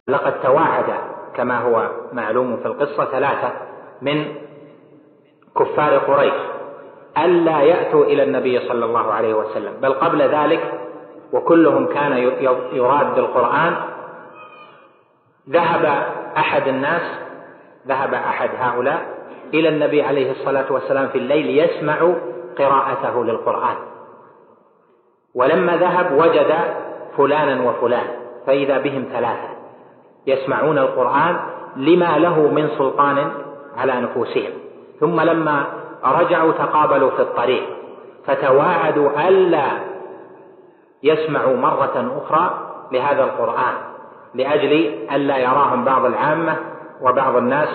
لقد تواعد كما هو معلوم في القصة 3 من كفار قريش ألا يأتوا إلى النبي صلى الله عليه وسلم، بل قبل ذلك وكلهم كان يراد القرآن. ذهب أحد هؤلاء إلى النبي عليه الصلاة والسلام في الليل يسمع قراءته للقرآن، ولما ذهب وجد فلانا وفلان، فإذا بهم 3 يسمعون القرآن لما له من سلطان على نفوسهم. ثم لما رجعوا تقابلوا في الطريق فتواعدوا ألا يسمعوا مرة أخرى لهذا القرآن لأجل ألا يراهم بعض العامة وبعض الناس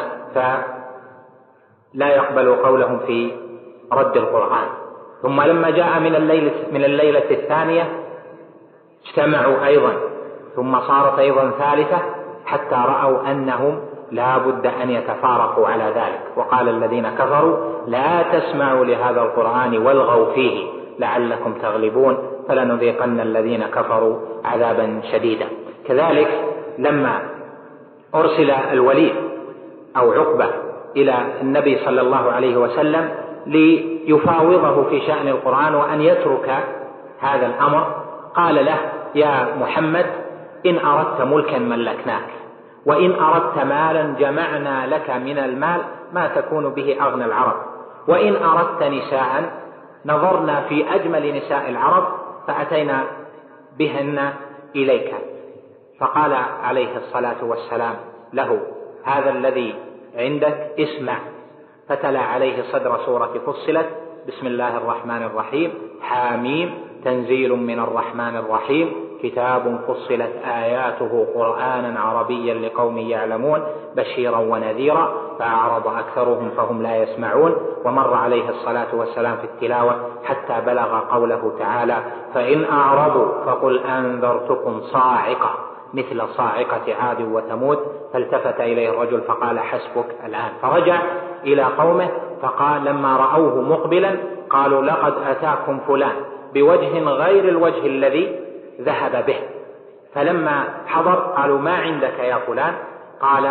فلا يقبلوا قولهم في رد القرآن. ثم لما جاء من الليلة الثانية اجتمعوا أيضا، ثم صارت أيضا 3 حتى رأوا أنهم لا بد أن يتفارقوا على ذلك. وقال الذين كفروا لا تسمعوا لهذا القرآن والغوا فيه لعلكم تغلبون فلنذيقن الذين كفروا عذابا شديدا. كذلك لما أرسل الوليد أو عقبة إلى النبي صلى الله عليه وسلم ليفاوضه في شأن القرآن وأن يترك هذا الأمر، قال له: يا محمد، إن أردت ملكا ملكناك، وإن أردت مالا جمعنا لك من المال ما تكون به أغنى العرب، وإن أردت نساء نظرنا في أجمل نساء العرب فأتينا بهن إليك. فقال عليه الصلاة والسلام له: هذا الذي عندك اسمع. فتلا عليه صدر سورة فصلت: بسم الله الرحمن الرحيم، حاميم، تنزيل من الرحمن الرحيم، كتاب فصلت آياته قرآنا عربيا لقوم يعلمون، بشيرا ونذيرا، فأعرض أكثرهم فهم لا يسمعون. ومر عليه الصلاة والسلام في التلاوة حتى بلغ قوله تعالى: فإن أعرضوا فقل أنذرتكم صاعقة مثل صاعقة عاد وثمود. فالتفت إليه الرجل فقال: حسبك الآن. فرجع إلى قومه فقال لما رأوه مقبلا قالوا: لقد أتاكم فلان بوجه غير الوجه الذي ذهب به. فلما حضر قالوا: ما عندك يا فلان؟ قال: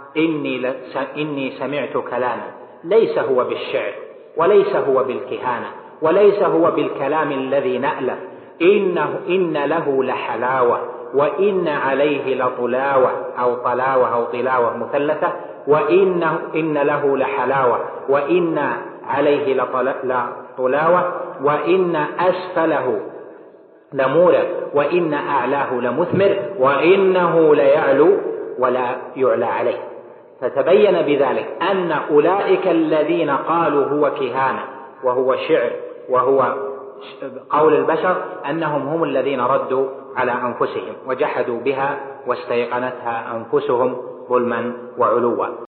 إني سمعت كلاما ليس هو بالشعر وليس هو بالكهانة وليس هو بالكلام الذي نألف، إن له لحلاوة وإن عليه لطلاوة أو طلاوة أو طلاوة مثلثة، إن له لحلاوة وإن عليه لطلاوة وإن أسفله لمورد وإن أعلاه لمثمر وإنه ليعلو ولا يعلى عليه. فتبين بذلك أن أولئك الذين قالوا هو كهانة وهو شعر وهو قول البشر أنهم هم الذين ردوا على أنفسهم وجحدوا بها واستيقنتها أنفسهم ظلما وعلوا.